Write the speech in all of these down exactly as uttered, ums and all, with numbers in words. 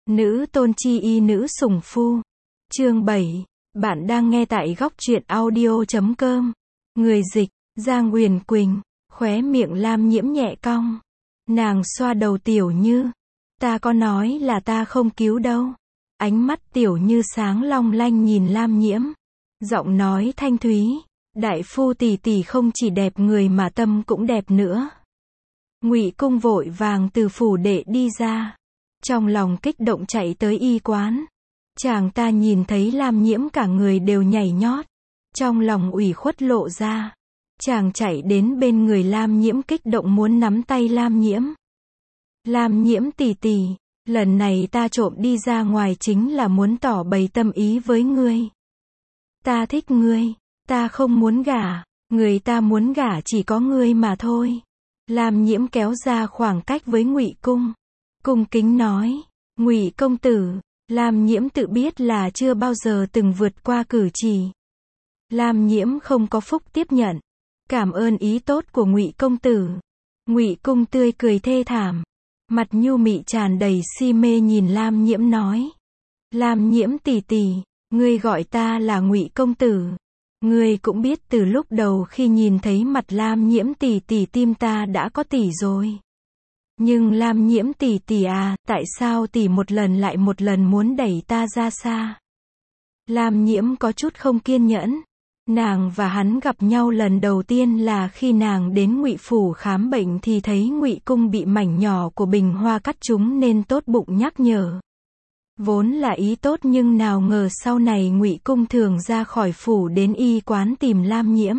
Nữ tôn chi y nữ sủng phu. Chương bảy. Bạn đang nghe tại góc truyện audio chấm com. Người dịch, Giang Uyển Quỳnh. Khóe miệng Lam Nhiễm nhẹ cong. Nàng xoa đầu Tiểu Như. Ta có nói là ta không cứu đâu. Ánh mắt Tiểu Như sáng long lanh nhìn Lam Nhiễm. Giọng nói thanh thúy. Đại phu tỷ tỷ không chỉ đẹp người mà tâm cũng đẹp nữa. Ngụy Cung vội vàng từ phủ đệ đi ra. Trong lòng kích động chạy tới y quán. Chàng ta nhìn thấy Lam Nhiễm cả người đều nhảy nhót. Trong lòng ủy khuất lộ ra. Chàng chạy đến bên người Lam Nhiễm kích động muốn nắm tay Lam Nhiễm. Lam Nhiễm tỷ tỷ, lần này ta trộm đi ra ngoài chính là muốn tỏ bày tâm ý với ngươi. Ta thích ngươi, ta không muốn gả, người ta muốn gả chỉ có ngươi mà thôi. Lam Nhiễm kéo ra khoảng cách với Ngụy Cung. Cung kính nói, Ngụy công tử. Lam Nhiễm tự biết là chưa bao giờ từng vượt qua cử chỉ. Lam Nhiễm không có phúc tiếp nhận. Cảm ơn ý tốt của Ngụy công tử. Ngụy Cung tươi cười thê thảm. Mặt nhu mị tràn đầy si mê nhìn Lam Nhiễm nói. Lam Nhiễm tỷ tỷ, ngươi gọi ta là Ngụy công tử. Ngươi cũng biết từ lúc đầu khi nhìn thấy mặt Lam Nhiễm tỷ tỷ tim ta đã có tỷ rồi. Nhưng Lam Nhiễm tỷ tỷ à, tại sao tỷ một lần lại một lần muốn đẩy ta ra xa? Lam Nhiễm có chút không kiên nhẫn. Nàng và hắn gặp nhau lần đầu tiên là khi nàng đến Ngụy phủ khám bệnh thì thấy Ngụy Cung bị mảnh nhỏ của bình hoa cắt trúng nên tốt bụng nhắc nhở. Vốn là ý tốt nhưng nào ngờ sau này Ngụy Cung thường ra khỏi phủ đến y quán tìm Lam Nhiễm.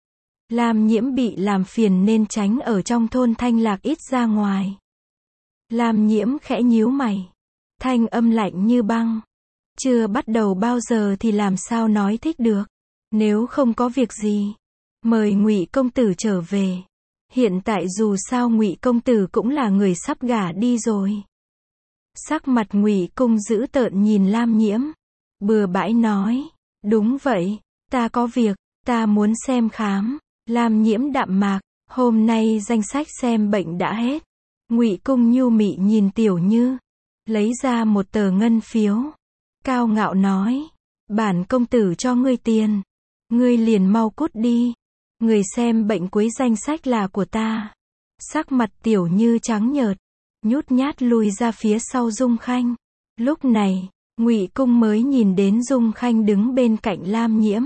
Lam Nhiễm bị làm phiền nên tránh ở trong thôn Thanh Lạc ít ra ngoài. Lam Nhiễm khẽ nhíu mày. Thanh âm lạnh như băng. Chưa bắt đầu bao giờ thì làm sao nói thích được. Nếu không có việc gì, mời Ngụy công tử trở về. Hiện tại dù sao Ngụy công tử cũng là người sắp gả đi rồi. Sắc mặt Ngụy Cung dữ tợn nhìn Lam Nhiễm. Bừa bãi nói, đúng vậy, ta có việc, ta muốn xem khám. Lam Nhiễm đạm mạc, hôm nay danh sách xem bệnh đã hết. Ngụy Cung nhu mị nhìn Tiểu Như, lấy ra một tờ ngân phiếu, cao ngạo nói, bản công tử cho ngươi tiền, ngươi liền mau cút đi, người xem bệnh cuối danh sách là của ta. Sắc mặt Tiểu Như trắng nhợt, nhút nhát lùi ra phía sau Dung Khanh. Lúc này, Ngụy Cung mới nhìn đến Dung Khanh đứng bên cạnh Lam Nhiễm.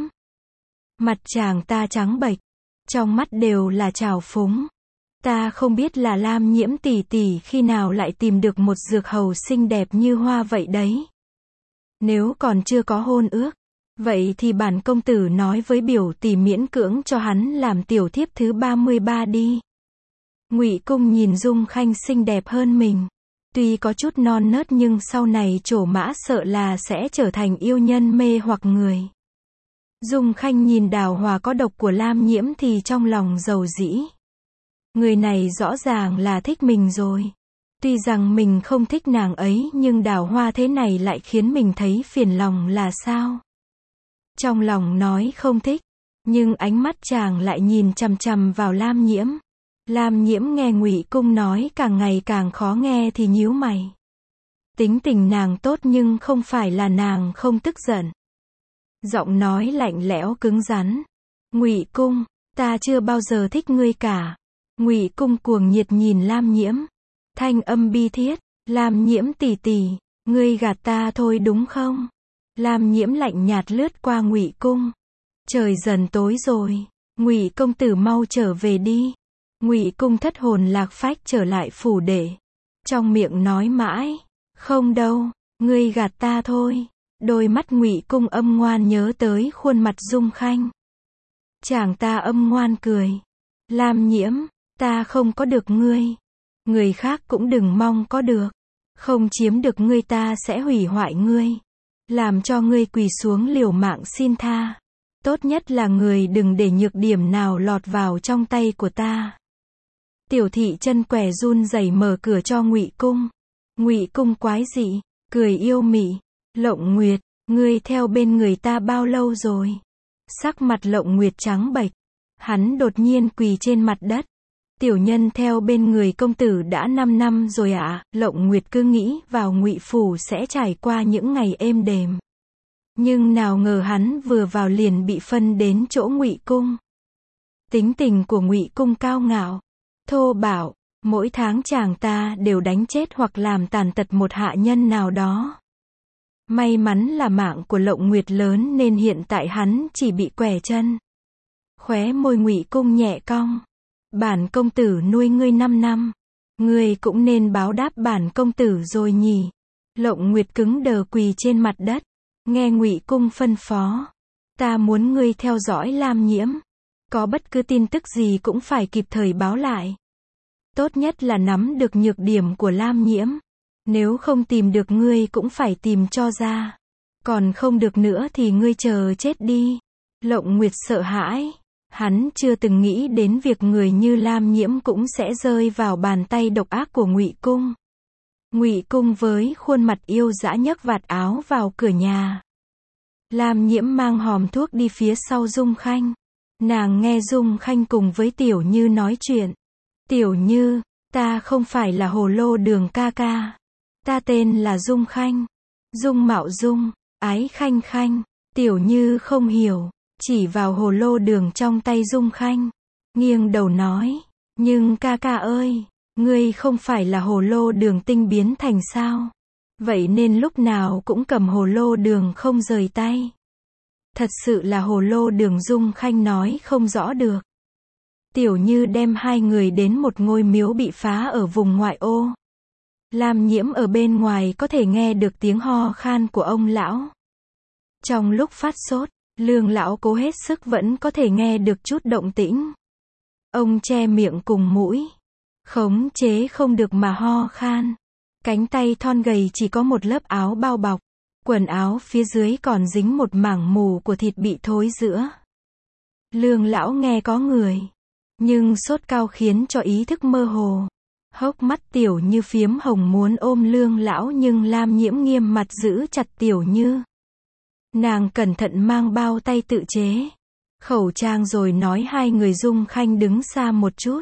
Mặt chàng ta trắng bệch, trong mắt đều là trào phúng. Ta không biết là Lam Nhiễm tỷ tỷ khi nào lại tìm được một dược hầu xinh đẹp như hoa vậy đấy. Nếu còn chưa có hôn ước, vậy thì bản công tử nói với biểu tỷ miễn cưỡng cho hắn làm tiểu thiếp thứ ba mươi ba đi. Ngụy Cung nhìn Dung Khanh xinh đẹp hơn mình. Tuy có chút non nớt nhưng sau này trổ mã sợ là sẽ trở thành yêu nhân mê hoặc người. Dung Khanh nhìn đào hoa có độc của Lam Nhiễm thì trong lòng dầu dĩ. Người này rõ ràng là thích mình rồi. Tuy rằng mình không thích nàng ấy nhưng đào hoa thế này lại khiến mình thấy phiền lòng là sao? Trong lòng nói không thích, nhưng ánh mắt chàng lại nhìn chằm chằm vào Lam Nhiễm. Lam Nhiễm nghe Ngụy Cung nói càng ngày càng khó nghe thì nhíu mày. Tính tình nàng tốt nhưng không phải là nàng không tức giận. Giọng nói lạnh lẽo cứng rắn. Ngụy Cung, ta chưa bao giờ thích ngươi cả. Ngụy Cung cuồng nhiệt nhìn Lam Nhiễm. Thanh âm bi thiết. Lam Nhiễm tỷ tỷ, ngươi gạt ta thôi đúng không? Lam Nhiễm lạnh nhạt lướt qua Ngụy Cung. Trời dần tối rồi. Ngụy công tử mau trở về đi. Ngụy Cung thất hồn lạc phách trở lại phủ đệ. Trong miệng nói mãi. Không đâu, ngươi gạt ta thôi. Đôi mắt Ngụy Cung âm ngoan nhớ tới khuôn mặt Dung Khanh. Chàng ta âm ngoan cười. Lam Nhiễm, ta không có được ngươi. Người khác cũng đừng mong có được. Không chiếm được ngươi ta sẽ hủy hoại ngươi. Làm cho ngươi quỳ xuống liều mạng xin tha. Tốt nhất là người đừng để nhược điểm nào lọt vào trong tay của ta. Tiểu thị chân què run rẩy mở cửa cho Ngụy Cung. Ngụy Cung quái dị, cười yêu mị. Lộng Nguyệt, ngươi theo bên người ta bao lâu rồi? Sắc mặt Lộng Nguyệt trắng bệch. Hắn đột nhiên quỳ trên mặt đất. Tiểu nhân theo bên người công tử đã năm năm rồi ạ. À. Lộng Nguyệt cứ nghĩ vào Ngụy phủ sẽ trải qua những ngày êm đềm. Nhưng nào ngờ hắn vừa vào liền bị phân đến chỗ Ngụy cung. Tính tình của Ngụy cung cao ngạo, thô bạo, mỗi tháng chàng ta đều đánh chết hoặc làm tàn tật một hạ nhân nào đó. May mắn là mạng của Lộng Nguyệt lớn nên hiện tại hắn chỉ bị quẻ chân. Khóe môi Ngụy cung nhẹ cong. Bản công tử nuôi ngươi năm năm, ngươi cũng nên báo đáp bản công tử rồi nhỉ. Lộng Nguyệt cứng đờ quỳ trên mặt đất, nghe Ngụy cung phân phó. Ta muốn ngươi theo dõi Lam Nhiễm, có bất cứ tin tức gì cũng phải kịp thời báo lại. Tốt nhất là nắm được nhược điểm của Lam Nhiễm, nếu không tìm được ngươi cũng phải tìm cho ra. Còn không được nữa thì ngươi chờ chết đi. Lộng Nguyệt sợ hãi. Hắn chưa từng nghĩ đến việc người như Lam Nhiễm cũng sẽ rơi vào bàn tay độc ác của Ngụy cung. Ngụy cung với khuôn mặt yêu dã nhấc vạt áo vào cửa nhà. Lam Nhiễm mang hòm thuốc đi phía sau Dung Khanh. Nàng nghe Dung Khanh cùng với Tiểu Như nói chuyện. Tiểu Như, ta không phải là Hồ Lô Đường ca ca. Ta tên là Dung Khanh. Dung Mạo Dung, ái Khanh Khanh. Tiểu Như không hiểu, chỉ vào hồ lô đường trong tay Dung Khanh. Nghiêng đầu nói, nhưng ca ca ơi, ngươi không phải là hồ lô đường tinh biến thành sao? Vậy nên lúc nào cũng cầm hồ lô đường không rời tay. Thật sự là hồ lô đường. Dung Khanh nói không rõ được. Tiểu Như đem hai người đến một ngôi miếu bị phá ở vùng ngoại ô. Lam Nhiễm ở bên ngoài có thể nghe được tiếng ho khan của ông lão. Trong lúc phát sốt, Lương lão cố hết sức vẫn có thể nghe được chút động tĩnh. Ông che miệng cùng mũi, khống chế không được mà ho khan. Cánh tay thon gầy chỉ có một lớp áo bao bọc, quần áo phía dưới còn dính một mảng mù của thịt bị thối rữa. Lương lão nghe có người, nhưng sốt cao khiến cho ý thức mơ hồ. Hốc mắt Tiểu Như phiếm hồng muốn ôm Lương lão nhưng Lam Nhiễm nghiêm mặt giữ chặt Tiểu Như. Nàng cẩn thận mang bao tay tự chế khẩu trang rồi nói hai người. Dung Khanh đứng xa một chút.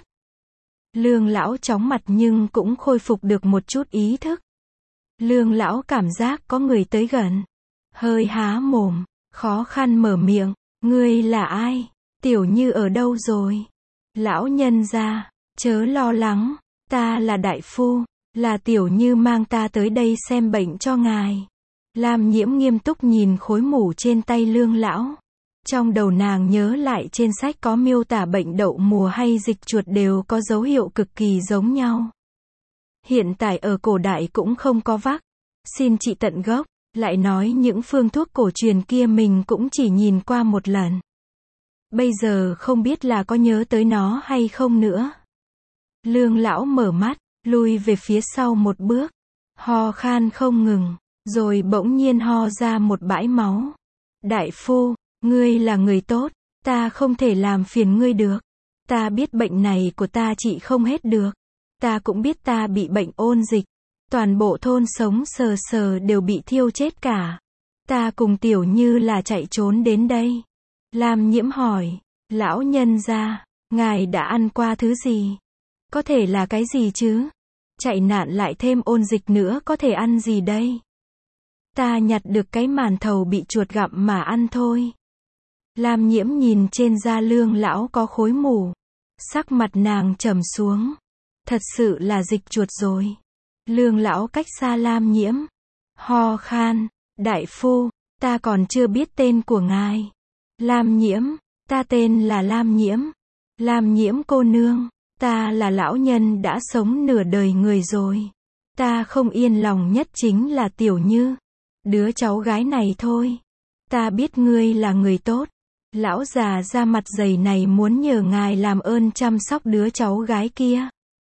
Lương lão chóng mặt nhưng cũng khôi phục được một chút ý thức. Lương lão cảm giác có người tới gần, hơi há mồm, khó khăn mở miệng. Ngươi là ai? Tiểu Như ở đâu rồi? Lão nhân gia, chớ lo lắng, ta là đại phu, là Tiểu Như mang ta tới đây xem bệnh cho ngài. Lam Nhiễm nghiêm túc nhìn khối mủ trên tay Lương lão. Trong đầu nàng nhớ lại trên sách có miêu tả bệnh đậu mùa hay dịch chuột đều có dấu hiệu cực kỳ giống nhau. Hiện tại ở cổ đại cũng không có vắc xin trị tận gốc, lại nói những phương thuốc cổ truyền kia mình cũng chỉ nhìn qua một lần. Bây giờ không biết là có nhớ tới nó hay không nữa. Lương lão mở mắt, lui về phía sau một bước, ho khan không ngừng, rồi bỗng nhiên ho ra một bãi máu. Đại phu, ngươi là người tốt, ta không thể làm phiền ngươi được. Ta biết bệnh này của ta trị không hết được. Ta cũng biết ta bị bệnh ôn dịch. Toàn bộ thôn sống sờ sờ đều bị thiêu chết cả. Ta cùng Tiểu Như là chạy trốn đến đây. Lam Nhiễm hỏi, lão nhân gia, ngài đã ăn qua thứ gì? Có thể là cái gì chứ? Chạy nạn lại thêm ôn dịch nữa có thể ăn gì đây? Ta nhặt được cái màn thầu bị chuột gặm mà ăn thôi. Lam Nhiễm nhìn trên da Lương lão có khối mủ. Sắc mặt nàng trầm xuống. Thật sự là dịch chuột rồi. Lương lão cách xa Lam Nhiễm. Ho khan, đại phu, ta còn chưa biết tên của ngài. Lam Nhiễm, ta tên là Lam Nhiễm. Lam Nhiễm cô nương, ta là lão nhân đã sống nửa đời người rồi. Ta không yên lòng nhất chính là Tiểu Như, đứa cháu gái này thôi. Ta biết ngươi là người tốt. Lão già da mặt dày này muốn nhờ ngài làm ơn chăm sóc đứa cháu gái kia.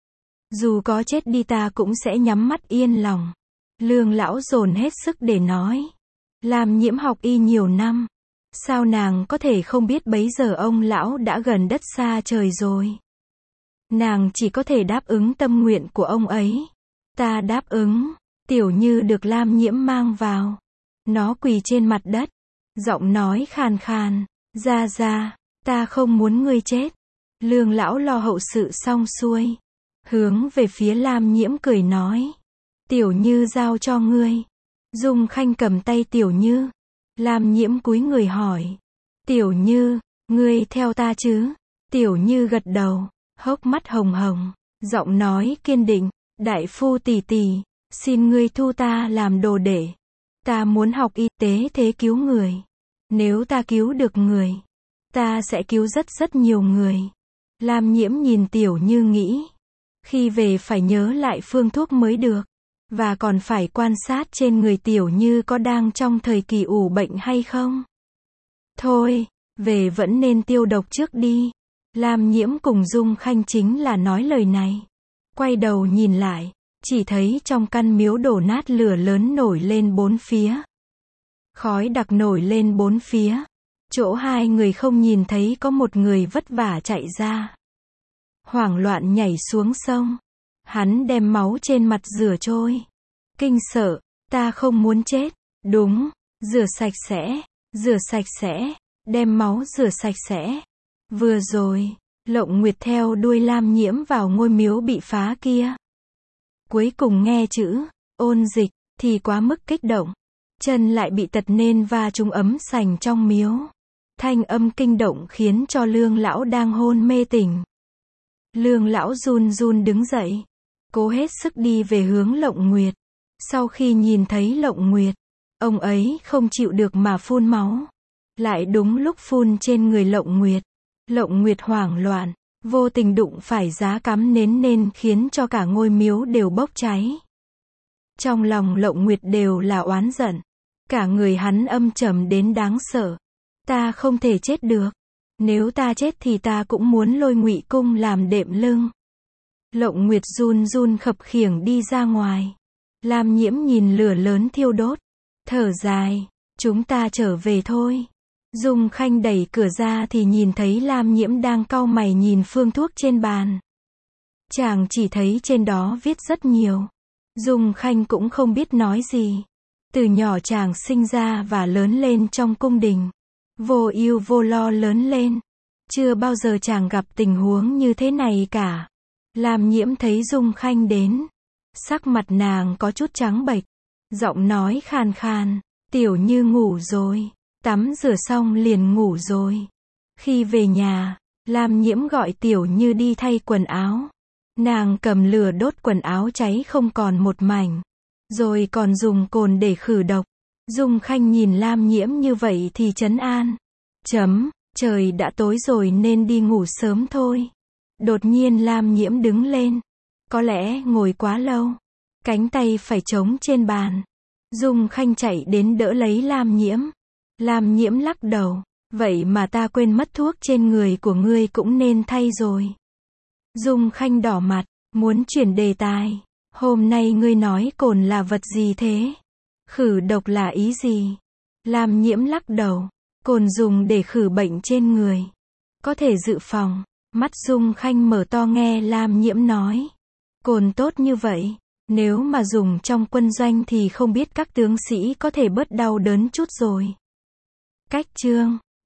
Dù có chết đi ta cũng sẽ nhắm mắt yên lòng. Lương lão dồn hết sức để nói. Lam Nhiễm học y nhiều năm. Sao nàng có thể không biết bấy giờ ông lão đã gần đất xa trời rồi. Nàng chỉ có thể đáp ứng tâm nguyện của ông ấy. Ta đáp ứng. Tiểu Như được Lam Nhiễm mang vào. Nó quỳ trên mặt đất. Giọng nói khàn khàn. Ra ra, ta không muốn ngươi chết. Lương lão lo hậu sự xong xuôi, hướng về phía Lam Nhiễm cười nói. Tiểu Như giao cho ngươi. Dung Khanh cầm tay Tiểu Như. Lam Nhiễm cúi người hỏi. Tiểu Như, ngươi theo ta chứ? Tiểu Như gật đầu, hốc mắt hồng hồng, giọng nói kiên định. Đại phu tỷ tỷ, xin ngươi thu ta làm đồ đệ. Ta muốn học y tế thế cứu người. Nếu ta cứu được người, ta sẽ cứu rất rất nhiều người. Lam Nhiễm nhìn Tiểu Như nghĩ. Khi về phải nhớ lại phương thuốc mới được. Và còn phải quan sát trên người Tiểu Như có đang trong thời kỳ ủ bệnh hay không. Thôi, về vẫn nên tiêu độc trước đi. Lam Nhiễm cùng Dung Khanh chính là nói lời này. Quay đầu nhìn lại, chỉ thấy trong căn miếu đổ nát lửa lớn nổi lên bốn phía. Khói đặc nổi lên bốn phía. Chỗ hai người không nhìn thấy có một người vất vả chạy ra. Hoảng loạn nhảy xuống sông. Hắn đem máu trên mặt rửa trôi. Kinh sợ, ta không muốn chết. Đúng, rửa sạch sẽ, rửa sạch sẽ, đem máu rửa sạch sẽ. Vừa rồi, Lộng Nguyệt theo đuôi Lam Nhiễm vào ngôi miếu bị phá kia. Cuối cùng nghe chữ ôn dịch thì quá mức kích động, chân lại bị tật nên va trúng ấm sành trong miếu. Thanh âm kinh động khiến cho Lương lão đang hôn mê tỉnh. Lương lão run run đứng dậy, cố hết sức đi về hướng Lộng Nguyệt. Sau khi nhìn thấy Lộng Nguyệt, ông ấy không chịu được mà phun máu. Lại đúng lúc phun trên người Lộng Nguyệt. Lộng Nguyệt hoảng loạn, vô tình đụng phải giá cắm nến nên khiến cho cả ngôi miếu đều bốc cháy. Trong lòng Lộng Nguyệt đều là oán giận. Cả người hắn âm trầm đến đáng sợ. Ta không thể chết được. Nếu ta chết thì ta cũng muốn lôi Ngụy Cung làm đệm lưng. Lộng Nguyệt run run khập khiễng đi ra ngoài. Lam Nhiễm nhìn lửa lớn thiêu đốt, thở dài, chúng ta trở về thôi. Dung Khanh đẩy cửa ra thì nhìn thấy Lam Nhiễm đang cau mày nhìn phương thuốc trên bàn. Chàng chỉ thấy trên đó viết rất nhiều. Dung Khanh cũng không biết nói gì. Từ nhỏ chàng sinh ra và lớn lên trong cung đình. Vô ưu vô lo lớn lên. Chưa bao giờ chàng gặp tình huống như thế này cả. Lam Nhiễm thấy Dung Khanh đến. Sắc mặt nàng có chút trắng bệch. Giọng nói khàn khàn. Tiểu Như ngủ rồi. Tắm rửa xong liền ngủ rồi. Khi về nhà, Lam Nhiễm gọi Tiểu Như đi thay quần áo. Nàng cầm lửa đốt quần áo cháy không còn một mảnh. Rồi còn dùng cồn để khử độc. Dung Khanh nhìn Lam Nhiễm như vậy thì trấn an. Chấm, trời đã tối rồi nên đi ngủ sớm thôi. Đột nhiên Lam Nhiễm đứng lên. Có lẽ ngồi quá lâu. Cánh tay phải trống trên bàn. Dung Khanh chạy đến đỡ lấy Lam Nhiễm. Lam Nhiễm lắc đầu. Vậy mà ta quên mất thuốc trên người của ngươi cũng nên thay rồi. Dung Khanh đỏ mặt, muốn chuyển đề tài. Hôm nay ngươi nói cồn là vật gì thế? Khử độc là ý gì? Lam Nhiễm lắc đầu. Cồn dùng để khử bệnh trên người. Có thể dự phòng. Mắt Dung Khanh mở to nghe Lam Nhiễm nói. Cồn tốt như vậy. Nếu mà dùng trong quân doanh thì không biết các tướng sĩ có thể bớt đau đớn chút rồi. Cách chương